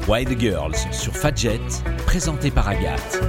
Wild Girls sur Fadjet, présenté par Agathe.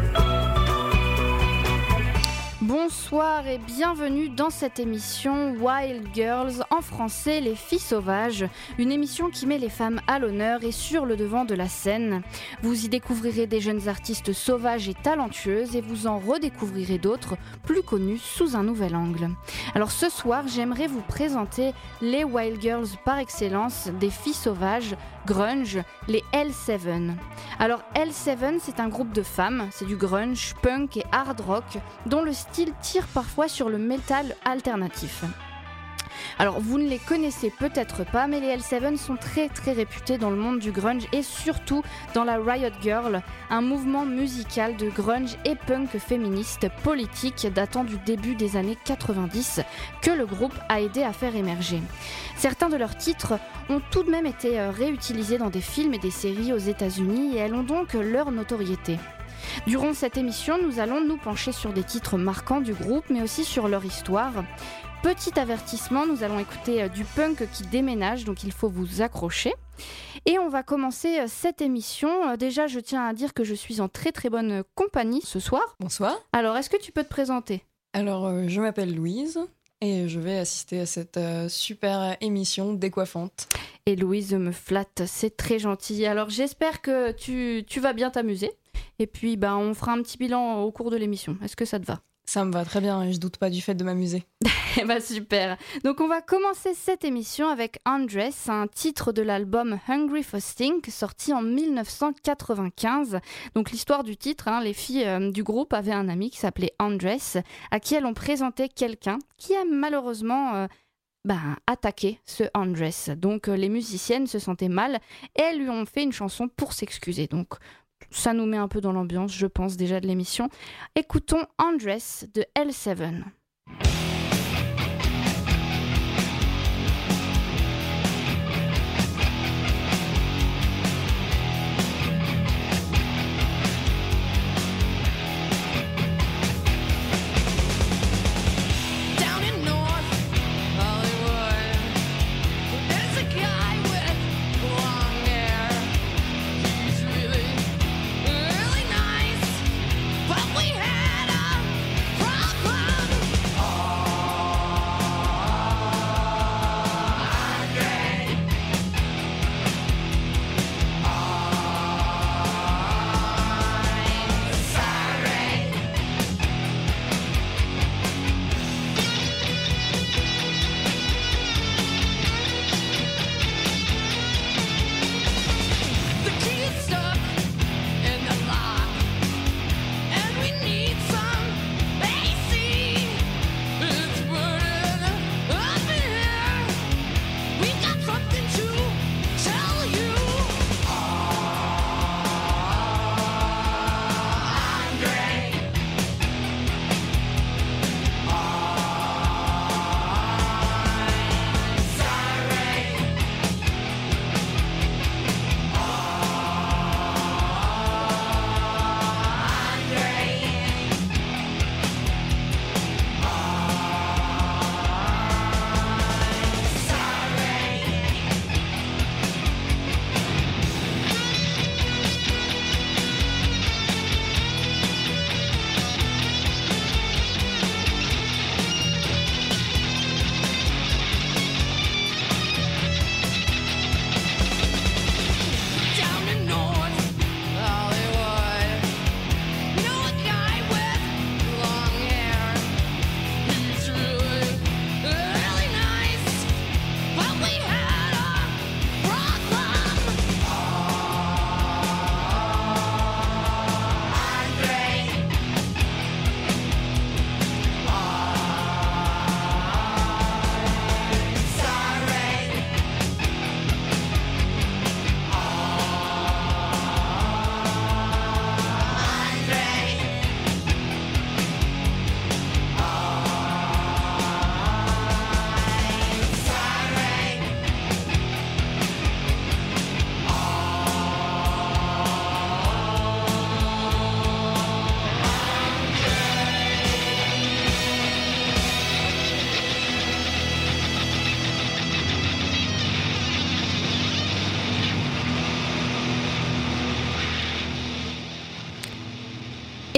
Bonsoir et bienvenue dans cette émission Wild Girls, en français Les Filles Sauvages, une émission qui met les femmes à l'honneur et sur le devant de la scène. Vous y découvrirez des jeunes artistes sauvages et talentueuses et vous en redécouvrirez d'autres plus connus sous un nouvel angle. Alors ce soir, j'aimerais vous présenter les Wild Girls par excellence des filles sauvages, grunge, les L7. Alors L7, c'est un groupe de femmes, c'est du grunge, punk et hard rock dont le style tire parfois sur le metal alternatif. Alors vous ne les connaissez peut-être pas, mais les L7 sont très très réputés dans le monde du grunge et surtout dans la Riot Girl, un mouvement musical de grunge et punk féministe politique datant du début des années 90 que le groupe a aidé à faire émerger. Certains de leurs titres ont tout de même été réutilisés dans des films et des séries aux États-Unis et elles ont donc leur notoriété. Durant cette émission, nous allons nous pencher sur des titres marquants du groupe, mais aussi sur leur histoire. Petit avertissement, nous allons écouter du punk qui déménage, donc il faut vous accrocher. Et on va commencer cette émission. Déjà, je tiens à dire que je suis en très très bonne compagnie ce soir. Bonsoir. Alors, est-ce que tu peux te présenter ? Alors, je m'appelle Louise et je vais assister à cette super émission décoiffante. Et Louise me flatte, c'est très gentil. Alors, j'espère que tu vas bien t'amuser. Et puis, on fera un petit bilan au cours de l'émission. Est-ce que ça te va ? Ça me va très bien et je doute pas du fait de m'amuser. Super. Donc on va commencer cette émission avec Undress, un titre de l'album Hungry for Stink, sorti en 1995. Donc l'histoire du titre, les filles du groupe avaient un ami qui s'appelait Undress, à qui elles ont présenté quelqu'un qui a malheureusement attaqué ce Undress. Donc les musiciennes se sentaient mal et elles lui ont fait une chanson pour s'excuser. Donc ça nous met un peu dans l'ambiance, je pense, déjà de l'émission. Écoutons Undress de L7. But we had a problem.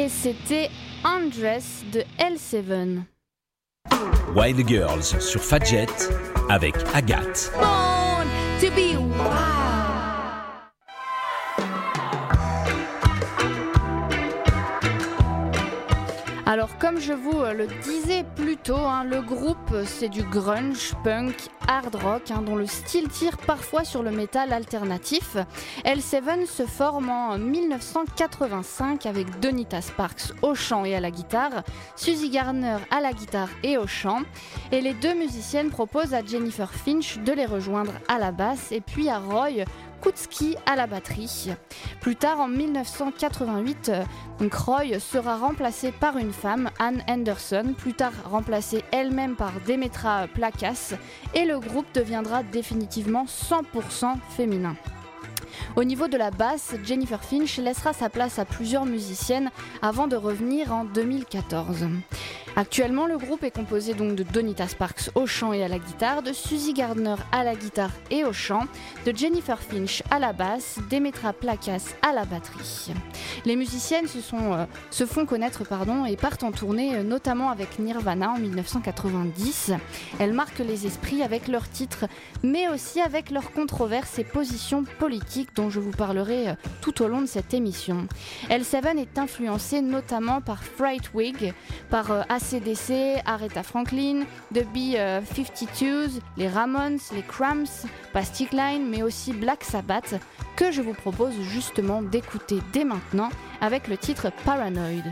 Et c'était Undress de L7. Wild Girls sur Fadjet avec Agathe. Born to be wild. Alors comme je vous le disais plus tôt, le groupe c'est du grunge, punk, hard rock, dont le style tire parfois sur le métal alternatif. L7 se forme en 1985 avec Donita Sparks au chant et à la guitare, Suzy Gardner à la guitare et au chant. Et les deux musiciennes proposent à Jennifer Finch de les rejoindre à la basse et puis à Roy Kutsky à la batterie. Plus tard, en 1988, Roy sera remplacée par une femme, Ann Anderson, plus tard remplacée elle-même par Demetra Plakas, et le groupe deviendra définitivement 100% féminin. Au niveau de la basse, Jennifer Finch laissera sa place à plusieurs musiciennes avant de revenir en 2014. Actuellement, le groupe est composé donc de Donita Sparks au chant et à la guitare, de Suzy Gardner à la guitare et au chant, de Jennifer Finch à la basse, Demetra Plakas à la batterie. Les musiciennes se font connaître et partent en tournée, notamment avec Nirvana en 1990. Elles marquent les esprits avec leurs titres, mais aussi avec leurs controverses et positions politiques dont je vous parlerai tout au long de cette émission. L7 est influencée notamment par Frightwig, par AC/DC, Aretha Franklin, The B-52s, les Ramones, les Cramps, Plastic Line, mais aussi Black Sabbath, que je vous propose justement d'écouter dès maintenant avec le titre Paranoid.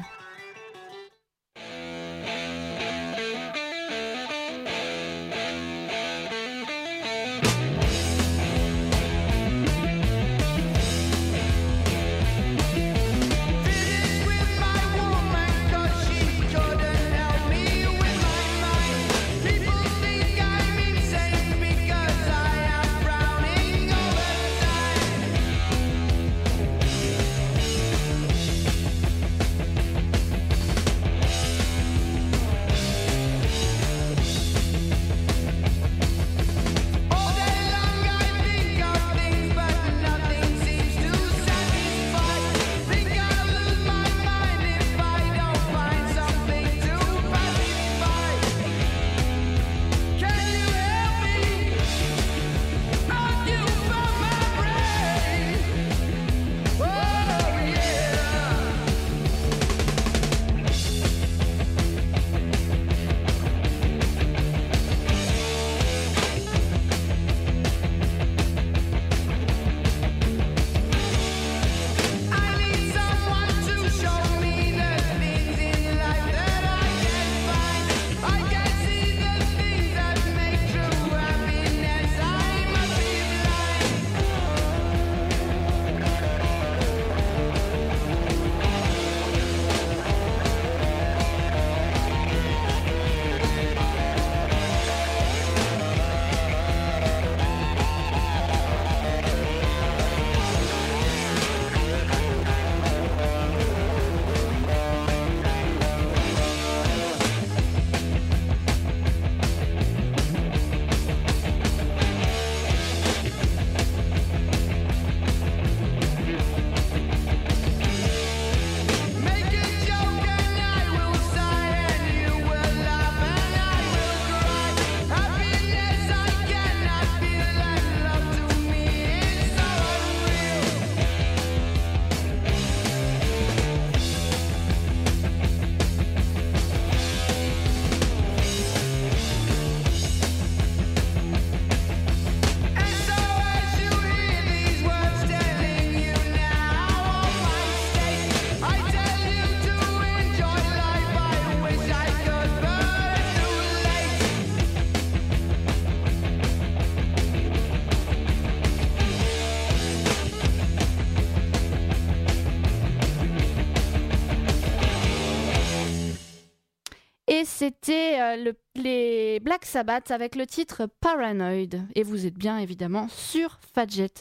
Et c'était les Black Sabbath avec le titre Paranoid. Et vous êtes bien évidemment sur Fadjet.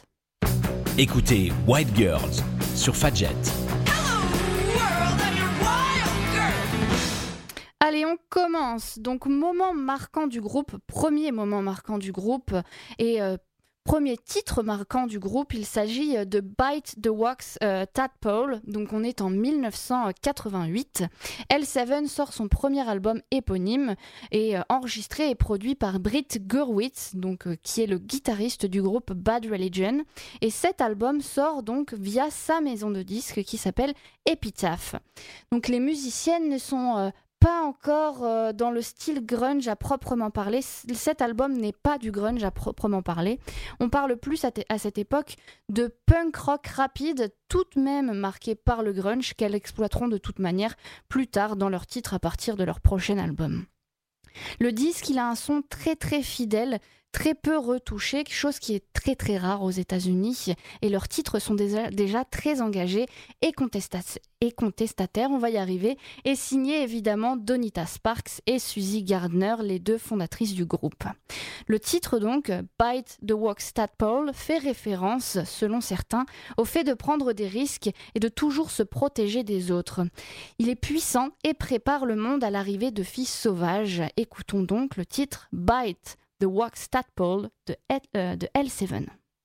Écoutez Wild Girls sur Fadjet. Allez, on commence. Donc, moment marquant du groupe, premier moment marquant du groupe. Et Premier titre marquant du groupe, il s'agit de Bite the Wax Tadpole, donc on est en 1988. L7 sort son premier album éponyme et enregistré et produit par Britt Gurwitz, donc, qui est le guitariste du groupe Bad Religion. Et cet album sort donc via sa maison de disques qui s'appelle Epitaph. Donc les musiciennes ne sont pas encore dans le style grunge à proprement parler. Cet album n'est pas du grunge à proprement parler. On parle plus à cette époque de punk rock rapide, tout de même marqué par le grunge, qu'elles exploiteront de toute manière plus tard dans leur titre à partir de leur prochain album. Le disque, il a un son très très fidèle, très peu retouché, chose qui est très très rare aux États-Unis, et leurs titres sont déjà très engagés et contestataires, on va y arriver, et signés évidemment Donita Sparks et Suzy Gardner, les deux fondatrices du groupe. Le titre donc, Bite the Wax Tadpole, fait référence, selon certains, au fait de prendre des risques et de toujours se protéger des autres. Il est puissant et prépare le monde à l'arrivée de filles sauvages. Écoutons donc le titre Bite the Wax Tadpole de L7.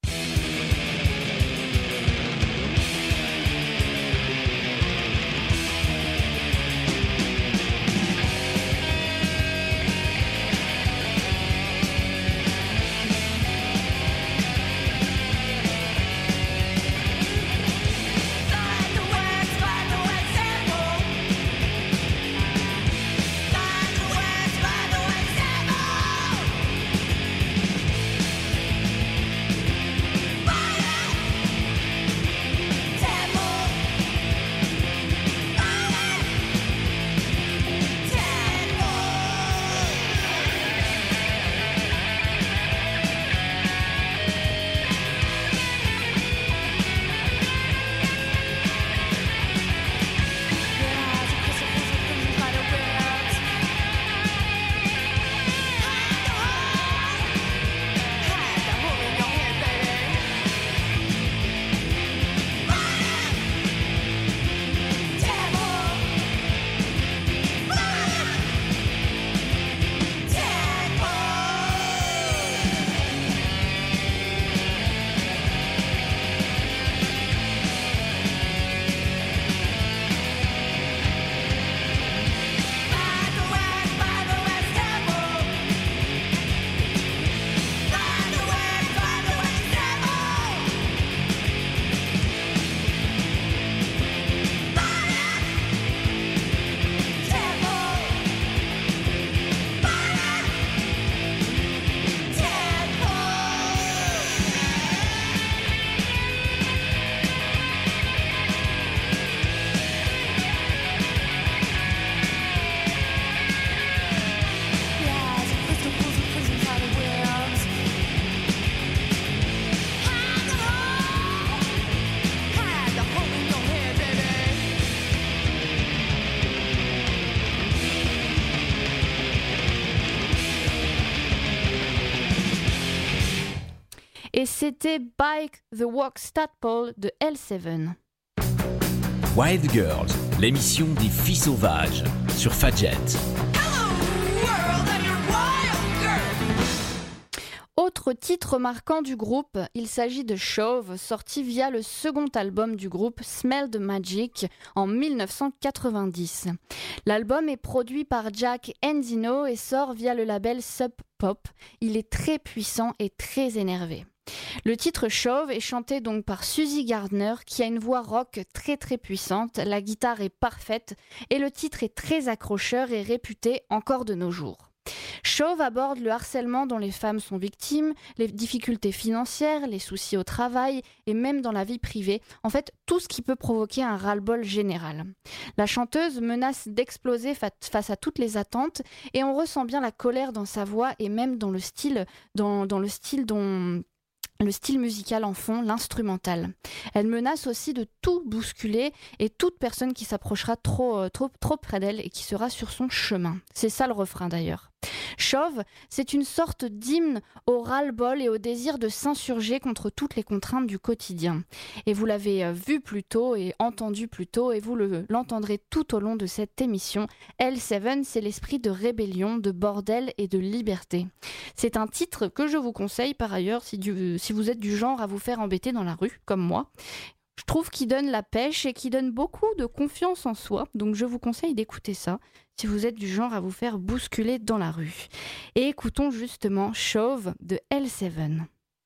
Et c'était Bite the Wax Tadpole de L7. Wild Girls, l'émission des filles sauvages sur Fadjet. Autre titre marquant du groupe, il s'agit de Chauve, sorti via le second album du groupe Smell the Magic en 1990. L'album est produit par Jack Endino et sort via le label Sub Pop. Il est très puissant et très énervé. Le titre Chauve est chanté donc par Suzy Gardner qui a une voix rock très très puissante, la guitare est parfaite et le titre est très accrocheur et réputé encore de nos jours. Chauve aborde le harcèlement dont les femmes sont victimes, les difficultés financières, les soucis au travail et même dans la vie privée, en fait tout ce qui peut provoquer un ras-le-bol général. La chanteuse menace d'exploser face à toutes les attentes et on ressent bien la colère dans sa voix et même dans le style le style musical en fond, l'instrumental. Elle menace aussi de tout bousculer et toute personne qui s'approchera trop près d'elle et qui sera sur son chemin. C'est ça le refrain d'ailleurs. Chauve, c'est une sorte d'hymne au ras-le-bol et au désir de s'insurger contre toutes les contraintes du quotidien. Et vous l'avez vu plus tôt et entendu plus tôt, et vous l'entendrez tout au long de cette émission. L7, c'est l'esprit de rébellion, de bordel et de liberté. C'est un titre que je vous conseille par ailleurs si vous êtes du genre à vous faire embêter dans la rue, comme moi. Je trouve qu'il donne la pêche et qu'il donne beaucoup de confiance en soi, donc je vous conseille d'écouter ça si vous êtes du genre à vous faire bousculer dans la rue. Et écoutons justement Chauve de L7.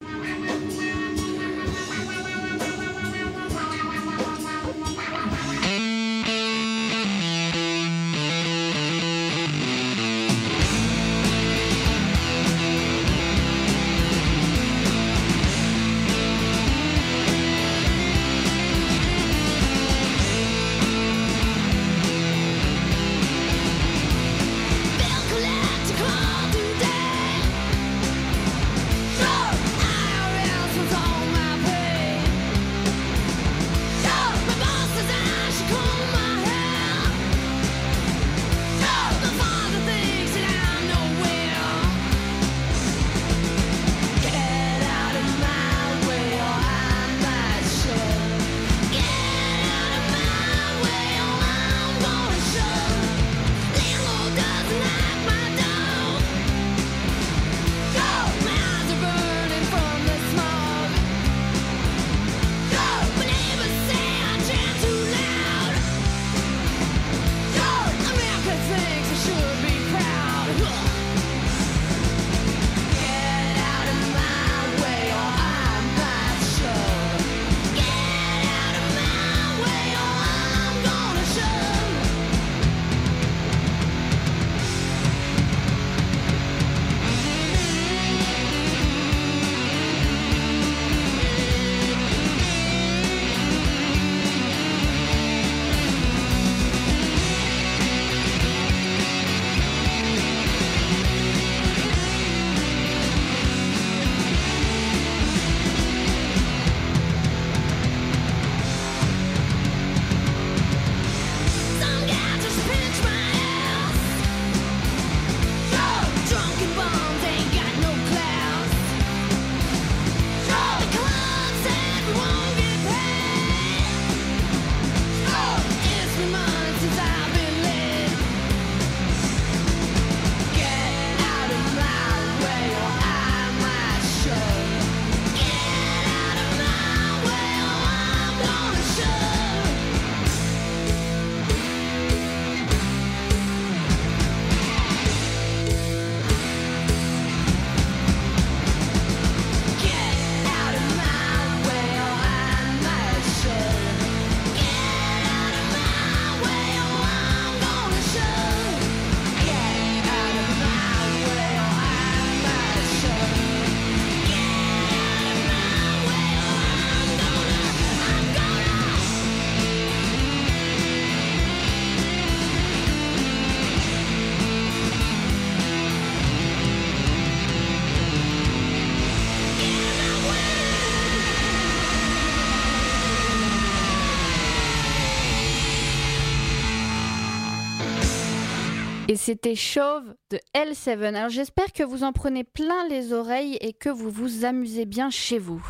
Et c'était Chauve de L7. Alors j'espère que vous en prenez plein les oreilles et que vous vous amusez bien chez vous.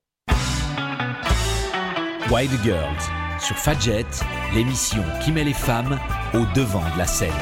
Wild Girls sur Fadjet, l'émission qui met les femmes au devant de la scène.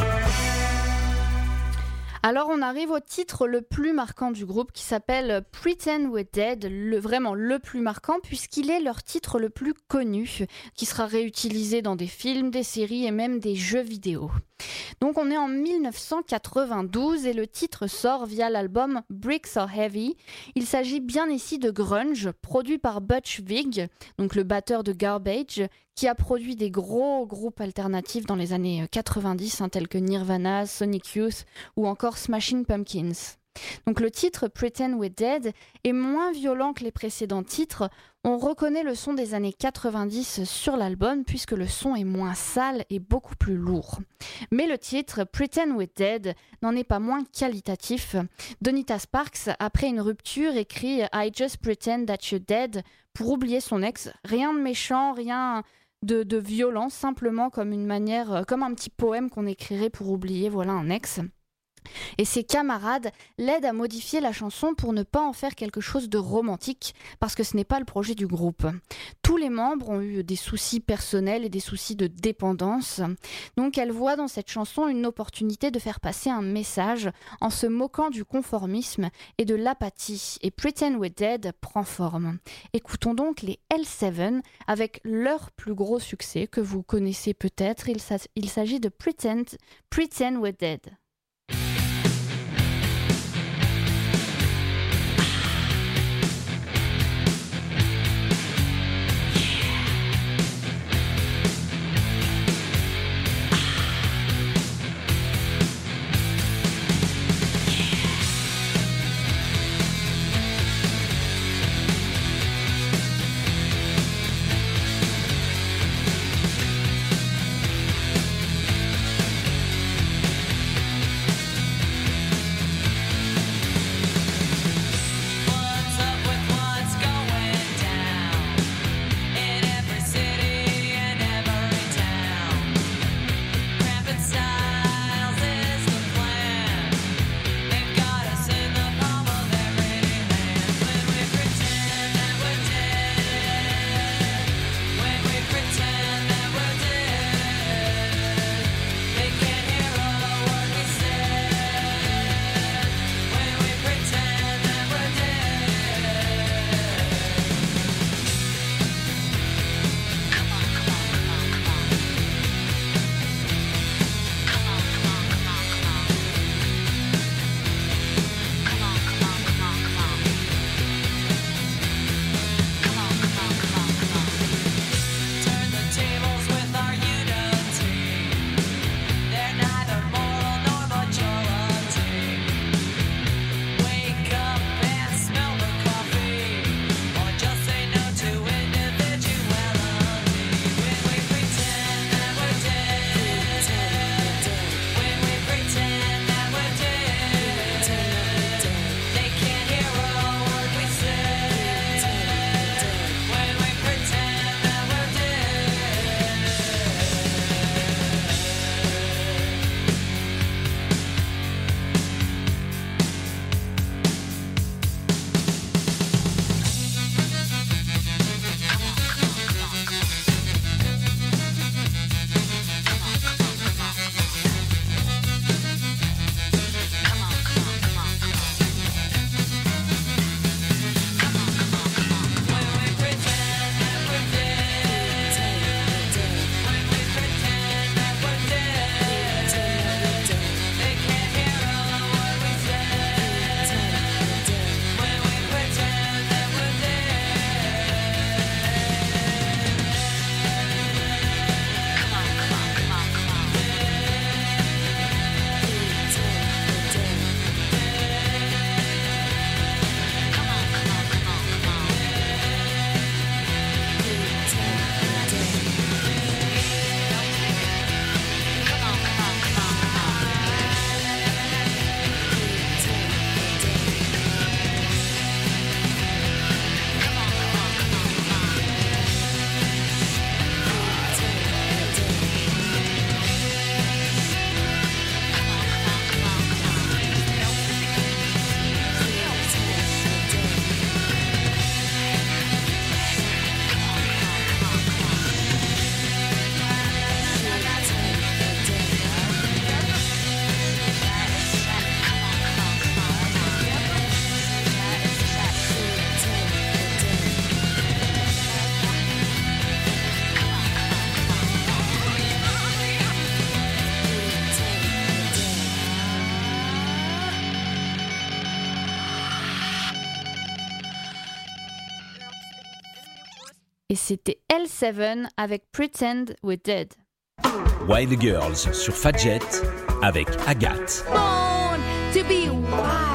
Alors on arrive au titre le plus marquant du groupe qui s'appelle Pretend We're Dead, vraiment le plus marquant puisqu'il est leur titre le plus connu, qui sera réutilisé dans des films, des séries et même des jeux vidéo. Donc on est en 1992 et le titre sort via l'album Bricks Are Heavy. Il s'agit bien ici de grunge, produit par Butch Vig, donc le batteur de Garbage, qui a produit des gros groupes alternatifs dans les années 90, tels que Nirvana, Sonic Youth ou encore Smashing Pumpkins. Donc le titre Pretend We're Dead est moins violent que les précédents titres. On reconnaît le son des années 90 sur l'album puisque le son est moins sale et beaucoup plus lourd. Mais le titre Pretend We're Dead n'en est pas moins qualitatif. Donita Sparks, après une rupture, écrit I just pretend that you're dead pour oublier son ex. Rien de méchant, rien de violent, simplement comme une manière, comme un petit poème qu'on écrirait pour oublier un ex. Et ses camarades l'aident à modifier la chanson pour ne pas en faire quelque chose de romantique, parce que ce n'est pas le projet du groupe. Tous les membres ont eu des soucis personnels et des soucis de dépendance. Donc elle voit dans cette chanson une opportunité de faire passer un message en se moquant du conformisme et de l'apathie. Et Pretend We're Dead prend forme. Écoutons donc les L7 avec leur plus gros succès que vous connaissez peut-être. Il s'agit de Pretend We're Dead. Et c'était L7 avec Pretend We're Dead. Wild Girls sur Fadjet avec Agathe. Born to be wild.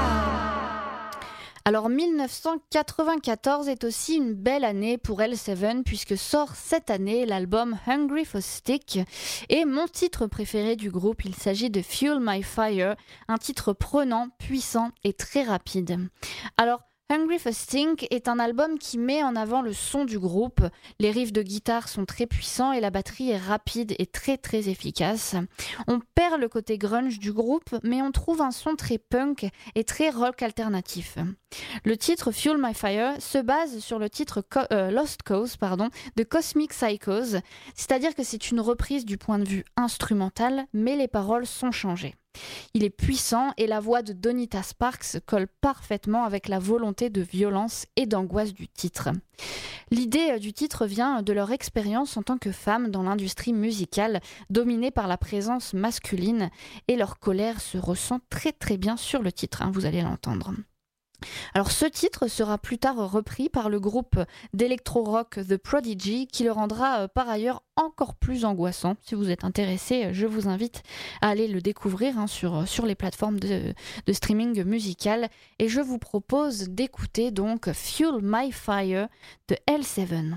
Alors 1994 est aussi une belle année pour L7 puisque sort cette année l'album Hungry for Stick et mon titre préféré du groupe, il s'agit de Fuel My Fire, un titre prenant, puissant et très rapide. Alors Hungry for Stink est un album qui met en avant le son du groupe. Les riffs de guitare sont très puissants et la batterie est rapide et très très efficace. On perd le côté grunge du groupe, mais on trouve un son très punk et très rock alternatif. Le titre Fuel My Fire se base sur le titre Lost Cause de Cosmic Psychos, c'est-à-dire que c'est une reprise du point de vue instrumental, mais les paroles sont changées. Il est puissant et la voix de Donita Sparks colle parfaitement avec la volonté de violence et d'angoisse du titre. L'idée du titre vient de leur expérience en tant que femmes dans l'industrie musicale dominée par la présence masculine et leur colère se ressent très très bien sur le titre, vous allez l'entendre. Alors ce titre sera plus tard repris par le groupe d'électro-rock The Prodigy qui le rendra par ailleurs encore plus angoissant. Si vous êtes intéressé, je vous invite à aller le découvrir sur les plateformes de streaming musical et je vous propose d'écouter donc Fuel My Fire de L7.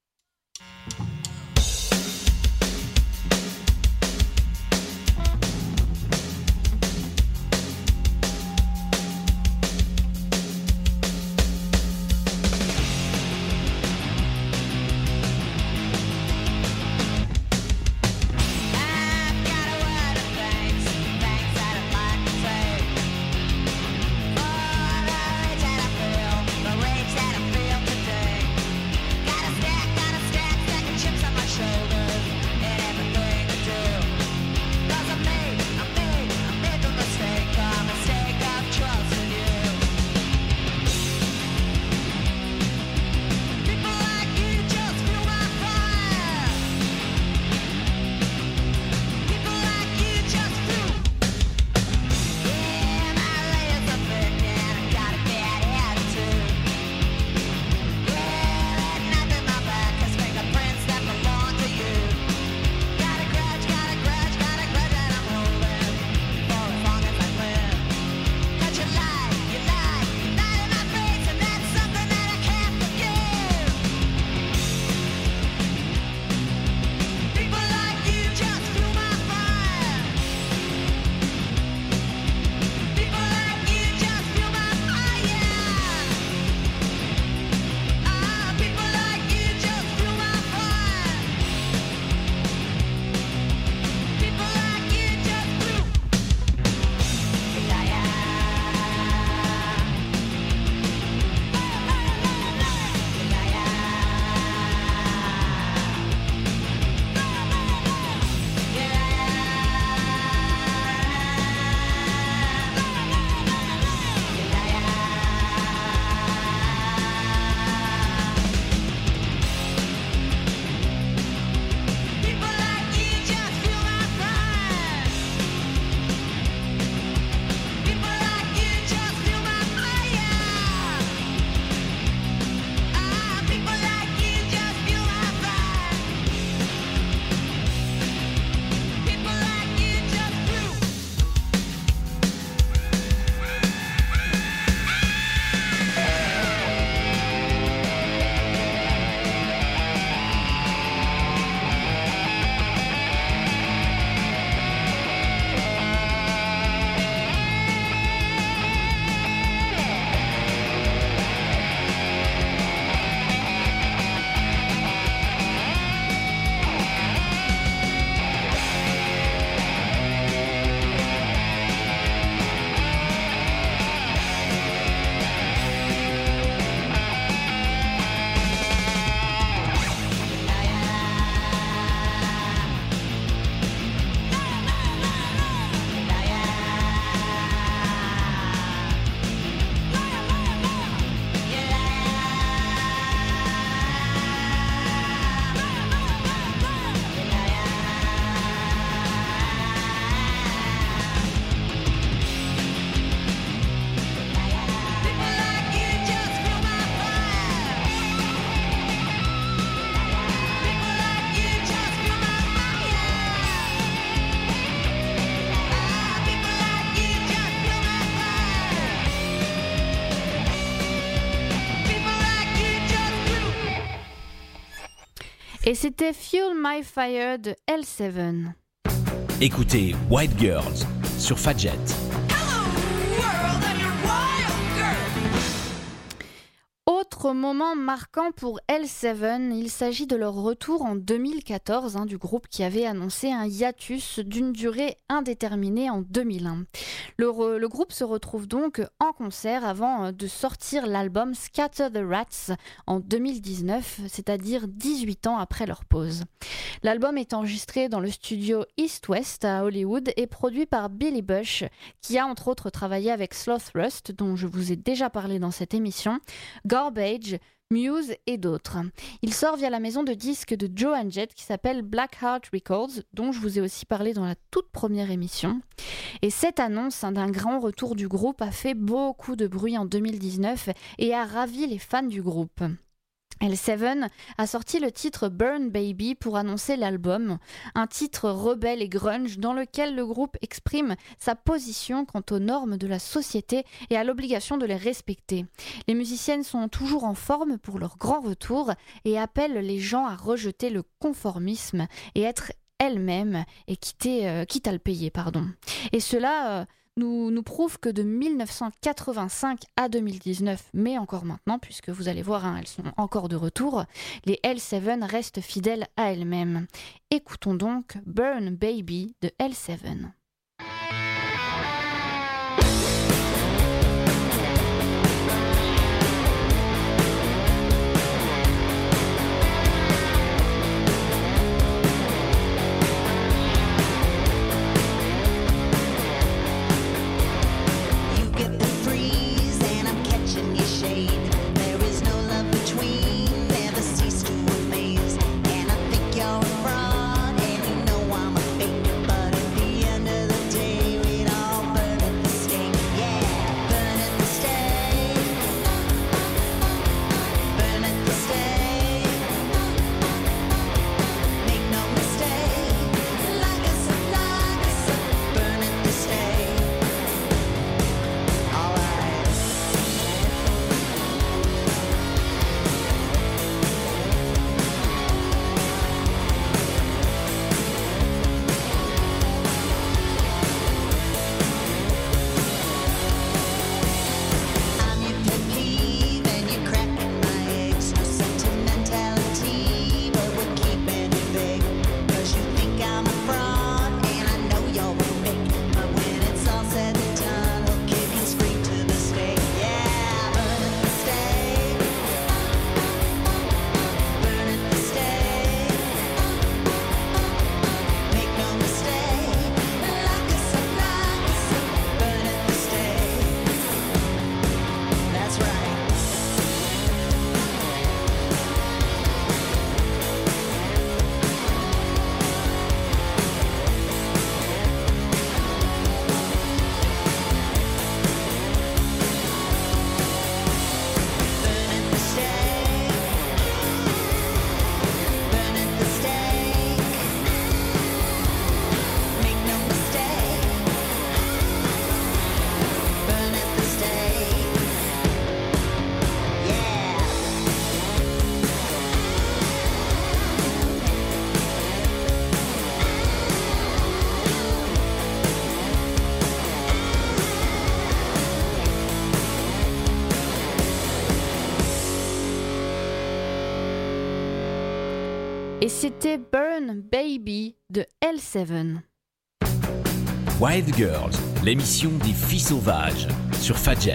Et c'était Fuel My Fire de L7. Écoutez White Girls sur Fadjet. Autre moment marquant pour L7, il s'agit de leur retour en 2014 du groupe qui avait annoncé un hiatus d'une durée indéterminée en 2001. Le groupe se retrouve donc en concert avant de sortir l'album Scatter the Rats en 2019, c'est-à-dire 18 ans après leur pause. L'album est enregistré dans le studio East West à Hollywood et produit par Billy Bush, qui a entre autres travaillé avec Sloth Rust, dont je vous ai déjà parlé dans cette émission, Garbage, Muse et d'autres. Il sort via la maison de disques de Joan Jett qui s'appelle Blackheart Records, dont je vous ai aussi parlé dans la toute première émission. Et cette annonce d'un grand retour du groupe a fait beaucoup de bruit en 2019 et a ravi les fans du groupe. L7 a sorti le titre Burn Baby pour annoncer l'album, un titre rebelle et grunge dans lequel le groupe exprime sa position quant aux normes de la société et à l'obligation de les respecter. Les musiciennes sont toujours en forme pour leur grand retour et appellent les gens à rejeter le conformisme et être elles-mêmes et quitte à le payer. Et cela nous prouve que de 1985 à 2019, mais encore maintenant, puisque vous allez voir, elles sont encore de retour, les L7 restent fidèles à elles-mêmes. Écoutons donc Burn Baby de L7. Et c'était Burn Baby de L7. Wild Girls, l'émission des filles sauvages sur Fadjet.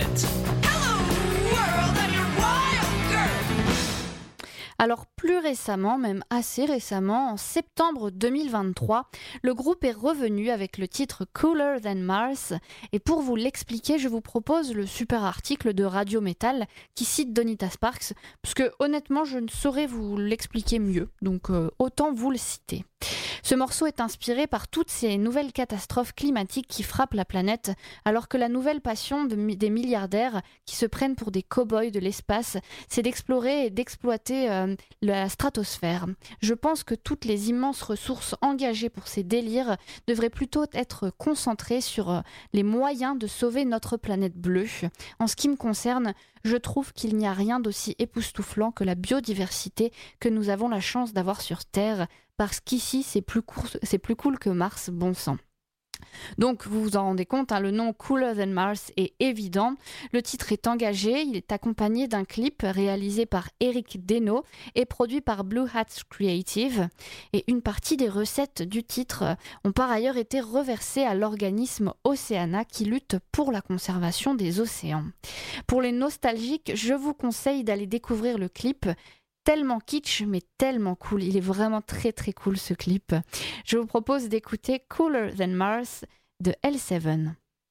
Alors plus récemment, même assez récemment, en septembre 2023, le groupe est revenu avec le titre Cooler Than Mars. Et pour vous l'expliquer, je vous propose le super article de Radio Metal qui cite Donita Sparks, parce que honnêtement, je ne saurais vous l'expliquer mieux, donc autant vous le citer. Ce morceau est inspiré par toutes ces nouvelles catastrophes climatiques qui frappent la planète, alors que la nouvelle passion des milliardaires qui se prennent pour des cow-boys de l'espace, c'est d'explorer et d'exploiter la stratosphère. Je pense que toutes les immenses ressources engagées pour ces délires devraient plutôt être concentrées sur les moyens de sauver notre planète bleue. En ce qui me concerne, je trouve qu'il n'y a rien d'aussi époustouflant que la biodiversité que nous avons la chance d'avoir sur Terre, parce qu'ici c'est plus cool que Mars, bon sang. Donc, vous vous en rendez compte, le nom Cooler Than Mars est évident. Le titre est engagé, il est accompagné d'un clip réalisé par Eric Deno et produit par Blue Hats Creative. Et une partie des recettes du titre ont par ailleurs été reversées à l'organisme Oceana qui lutte pour la conservation des océans. Pour les nostalgiques, je vous conseille d'aller découvrir le clip. Tellement kitsch, mais tellement cool. Il est vraiment très très cool ce clip. Je vous propose d'écouter Cooler Than Mars de L7.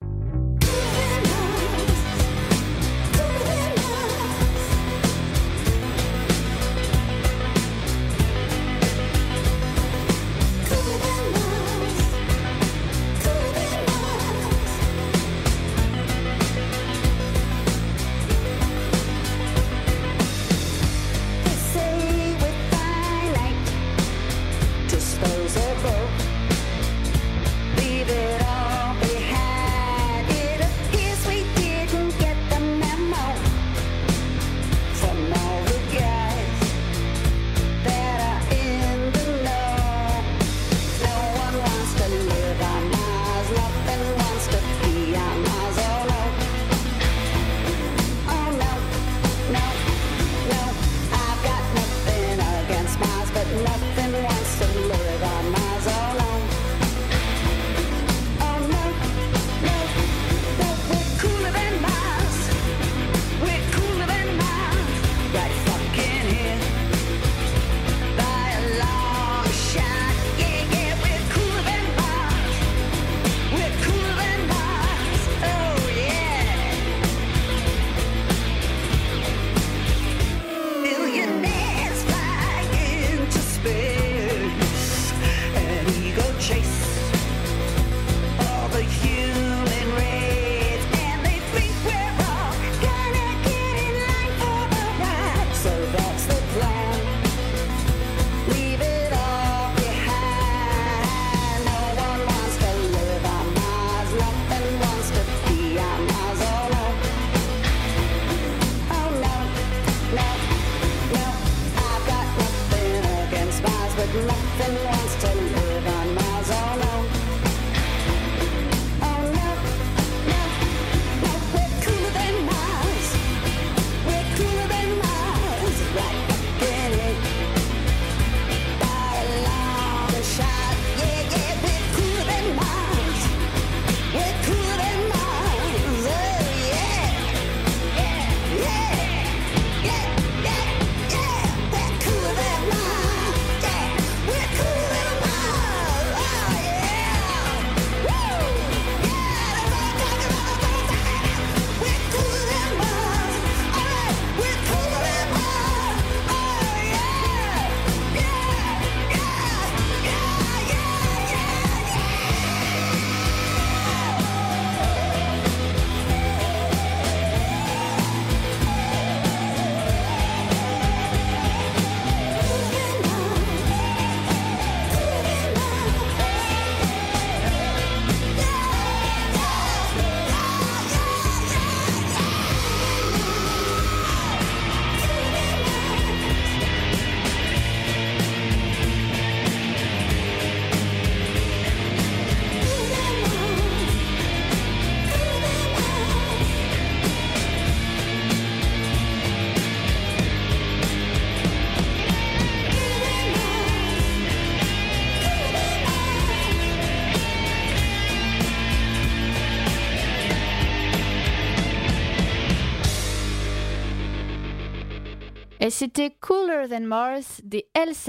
Et c'était Cooler Than Mars des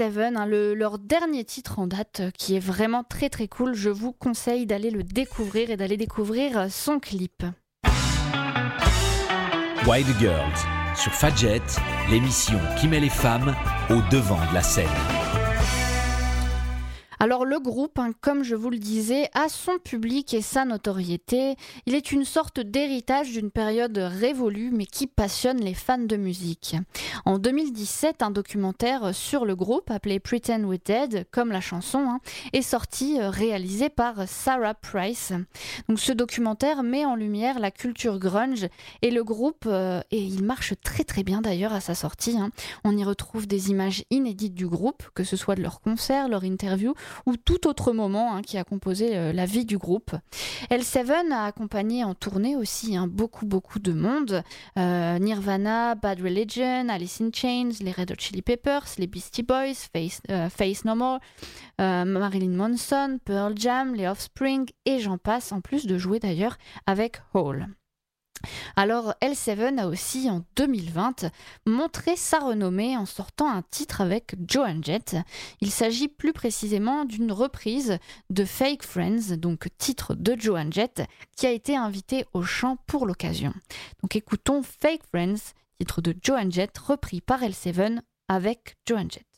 L7, leur dernier titre en date qui est vraiment très très cool. Je vous conseille d'aller le découvrir et d'aller découvrir son clip. Wild Girls sur Fadjet, l'émission qui met les femmes au devant de la scène. Alors le groupe, comme je vous le disais, a son public et sa notoriété. Il est une sorte d'héritage d'une période révolue mais qui passionne les fans de musique. En 2017, un documentaire sur le groupe appelé Pretend We're Dead, comme la chanson, est sorti, réalisé par Sarah Price. Donc ce documentaire met en lumière la culture grunge et le groupe, et il marche très très bien d'ailleurs à sa sortie. On y retrouve des images inédites du groupe, que ce soit de leurs concerts, leurs interviews ou tout autre moment qui a composé la vie du groupe. L7 a accompagné en tournée aussi beaucoup de monde. Nirvana, Bad Religion, Alice in Chains, les Red Hot Chili Peppers, les Beastie Boys, Faith No More, Marilyn Manson, Pearl Jam, les Offspring et j'en passe, en plus de jouer d'ailleurs avec Hole. Alors L7 a aussi en 2020 montré sa renommée en sortant un titre avec Joan Jett. Il s'agit plus précisément d'une reprise de Fake Friends, donc titre de Joan Jett, qui a été invité au chant pour l'occasion. Donc écoutons Fake Friends, titre de Joan Jett, repris par L7 avec Joan Jett.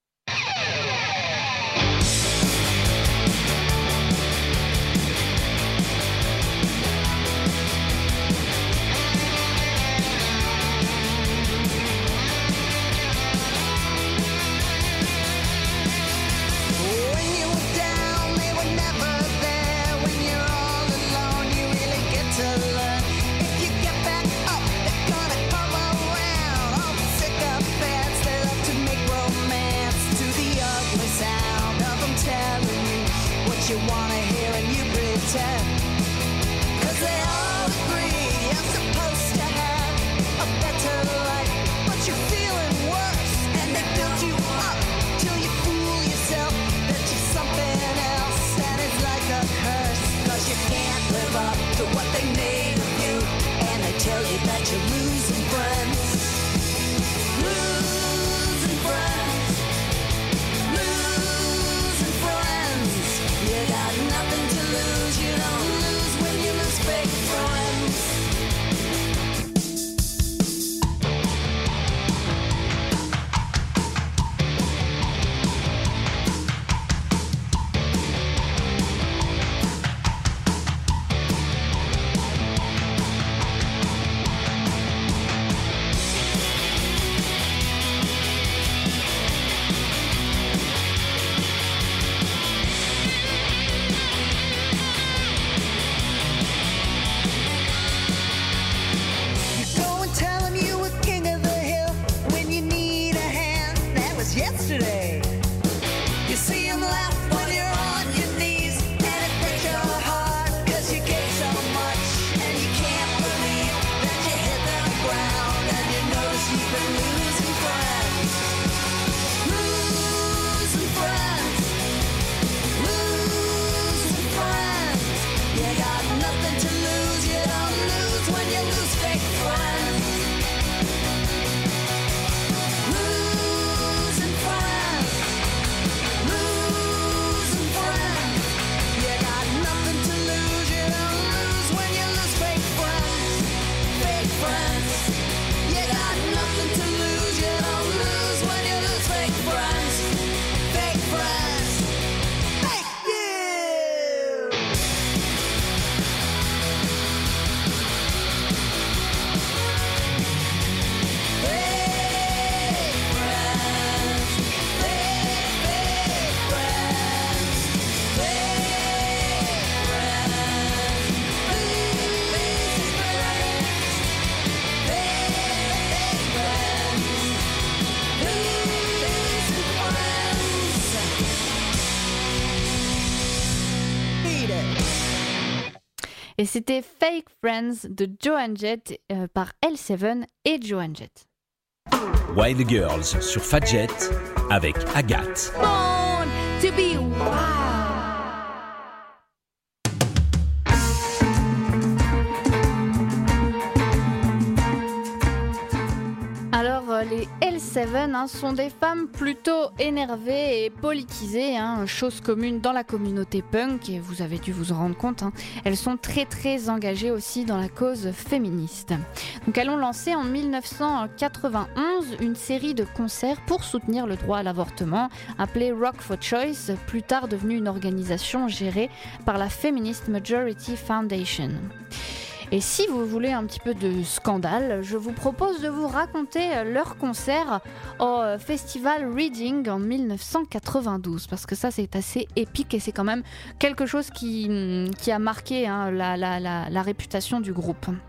You wanna hear and you pretend, 'cause they all agree you're supposed to have a better life, but you're feeling worse, and they build you up till you fool yourself that you're something else, and it's like a curse, 'cause you can't live up to what they made of you, and they tell you that you're losing friends. Losing friends. Losing friends. You got nothing to lose, you don't lose when you lose fake friends. Yesterday, you see him laugh when you're on your knees, and it breaks your heart, 'cause you gave so much, and you can't believe that you hit the ground, and you notice you've been losing friends. Losing friends. Losing friends. You got nothing to lose, you don't lose when you lose fake friends. Et c'était Fake Friends de Joan Jett par L7 et Joan Jett. Wild Girls sur Fadjet avec Agathe. Born to be wild. Alors les L7 sont des femmes plutôt énervées et politisées, chose commune dans la communauté punk, et vous avez dû vous en rendre compte. Elles sont très engagées aussi dans la cause féministe. Donc elles ont lancé en 1991 une série de concerts pour soutenir le droit à l'avortement, appelée Rock for Choice, plus tard devenue une organisation gérée par la Feminist Majority Foundation. Et si vous voulez un petit peu de scandale, je vous propose de vous raconter leur concert au festival Reading en 1992, parce que ça c'est assez épique et c'est quand même quelque chose qui a marqué la réputation du groupe.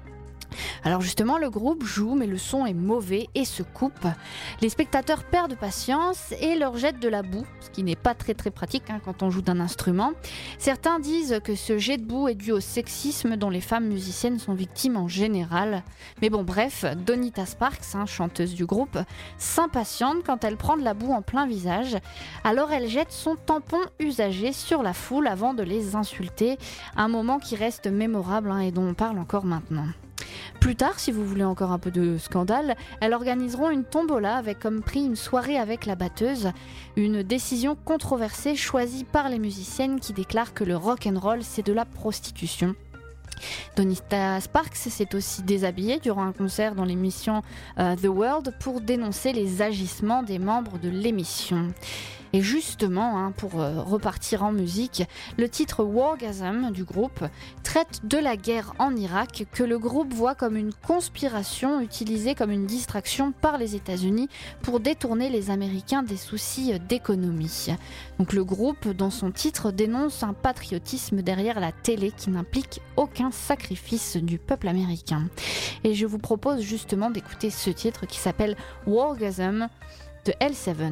Alors justement, le groupe joue, mais le son est mauvais et se coupe. Les spectateurs perdent patience et leur jettent de la boue, ce qui n'est pas très pratique quand on joue d'un instrument. Certains disent que ce jet de boue est dû au sexisme dont les femmes musiciennes sont victimes en général. Mais bon, bref, Donita Sparks, chanteuse du groupe, s'impatiente quand elle prend de la boue en plein visage. Alors elle jette son tampon usagé sur la foule avant de les insulter. Un moment qui reste mémorable et dont on parle encore maintenant. Plus tard, si vous voulez encore un peu de scandale, elles organiseront une tombola avec comme prix une soirée avec la batteuse. Une décision controversée choisie par les musiciennes qui déclarent que le rock'n'roll c'est de la prostitution. Donita Sparks s'est aussi déshabillée durant un concert dans l'émission The World pour dénoncer les agissements des membres de l'émission. Et justement, pour repartir en musique, le titre Wargasm du groupe traite de la guerre en Irak que le groupe voit comme une conspiration utilisée comme une distraction par les États-Unis pour détourner les Américains des soucis d'économie. Donc le groupe, dans son titre, dénonce un patriotisme derrière la télé qui n'implique aucun sacrifice du peuple américain. Et je vous propose justement d'écouter ce titre qui s'appelle Wargasm de L7.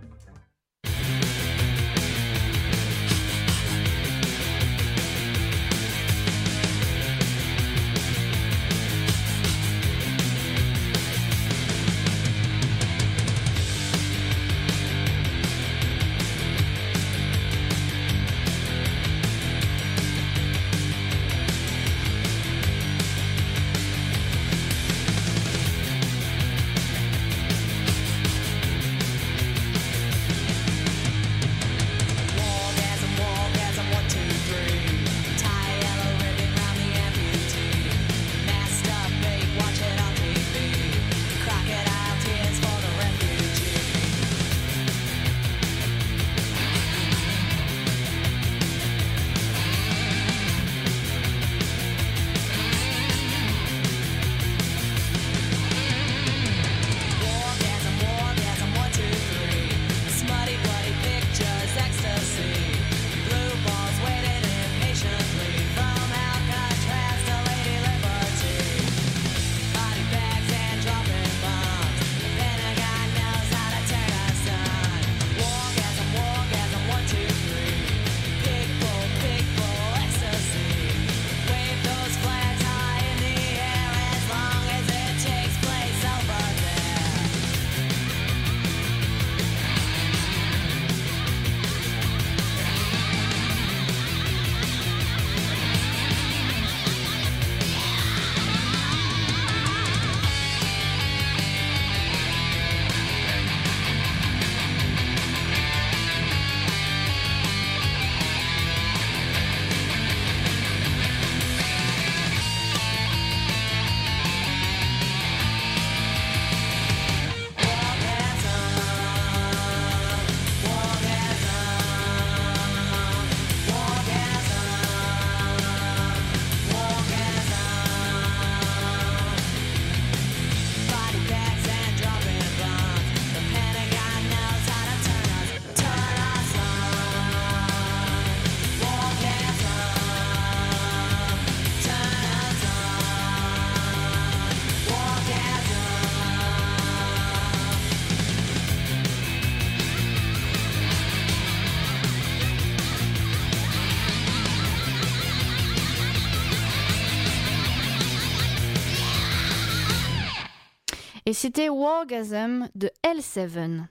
Et c'était Wargasm de L7.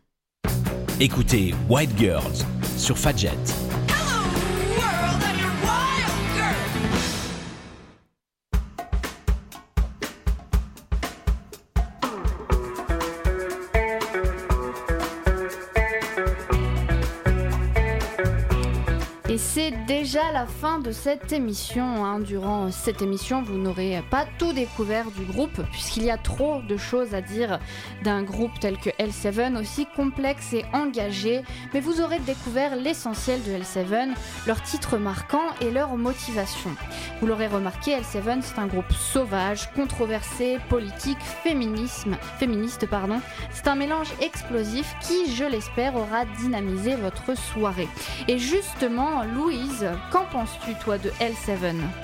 Écoutez White Girls sur Fadjet. Et c'est déjà la fin de cette émission. Durant cette émission, vous n'aurez pas tout découvert du groupe, puisqu'il y a trop de choses à dire d'un groupe tel que L7, aussi complexe et engagé. Mais vous aurez découvert l'essentiel de L7, leurs titres marquants et leur motivation. Vous l'aurez remarqué, L7, c'est un groupe sauvage, controversé, politique, féministe. C'est un mélange explosif qui, je l'espère, aura dynamisé votre soirée. Et justement, Louise, qu'en penses-tu, toi, de L7 ?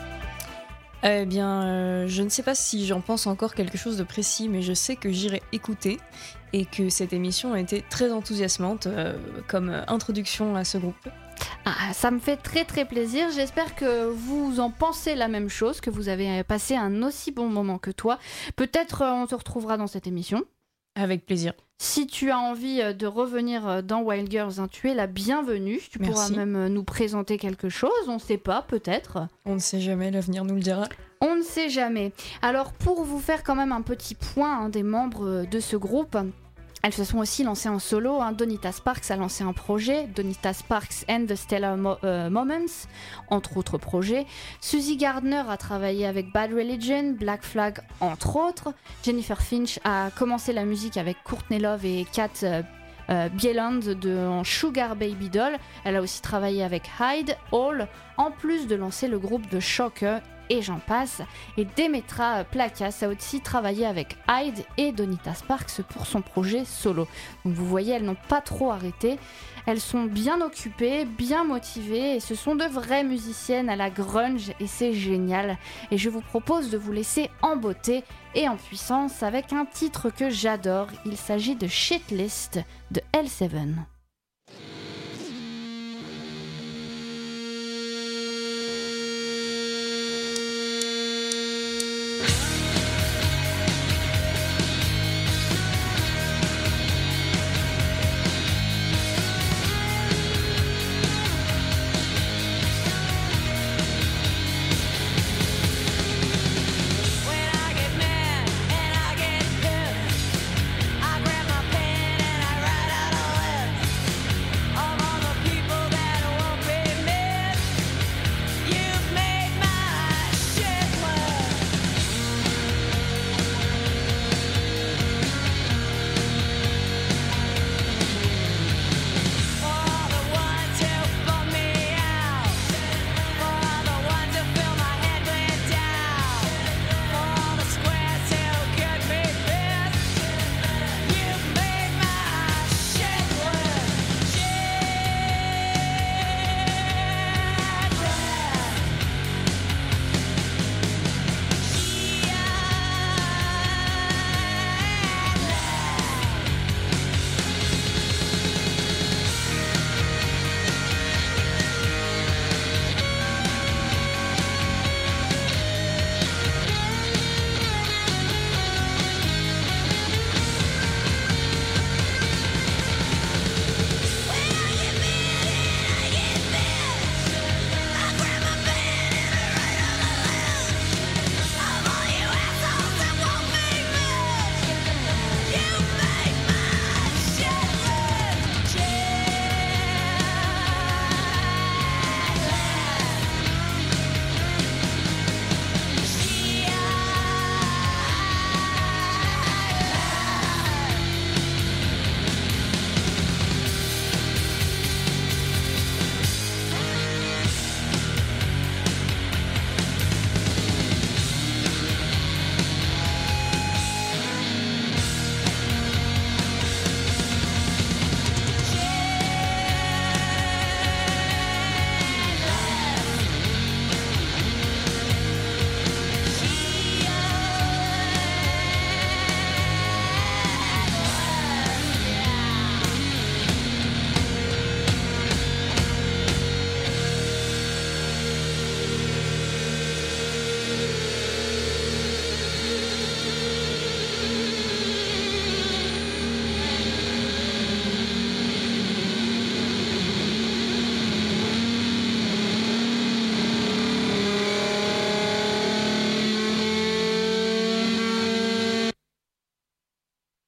Eh bien, je ne sais pas si j'en pense encore quelque chose de précis, mais je sais que j'irai écouter et que cette émission a été très enthousiasmante comme introduction à ce groupe. Ah, ça me fait très très plaisir. J'espère que vous en pensez la même chose, que vous avez passé un aussi bon moment que toi. Peut-être on se retrouvera dans cette émission. Avec plaisir. Si tu as envie de revenir dans Wild Girls, hein, tu es la bienvenue. Tu pourras Merci. même nous présenter quelque chose, on ne sait pas, peut-être. On ne sait jamais, l'avenir nous le dira. On ne sait jamais. Alors, pour vous faire quand même un petit point des membres de ce groupe, elles se sont aussi lancées en solo. Donita Sparks a lancé un projet, Donita Sparks and the Stellar Moments, entre autres projets. Suzy Gardner a travaillé avec Bad Religion, Black Flag, entre autres. Jennifer Finch a commencé la musique avec Courtney Love et Kat Bieland en Sugar Baby Doll. Elle a aussi travaillé avec Hyde, Hall, en plus de lancer le groupe de Shocker, et j'en passe. Et Demetra Placas a aussi travaillé avec Hyde et Donita Sparks pour son projet solo. Donc vous voyez, elles n'ont pas trop arrêté. Elles sont bien occupées, bien motivées et ce sont de vraies musiciennes à la grunge et c'est génial. Et je vous propose de vous laisser en beauté et en puissance avec un titre que j'adore. Il s'agit de Shitlist de L7.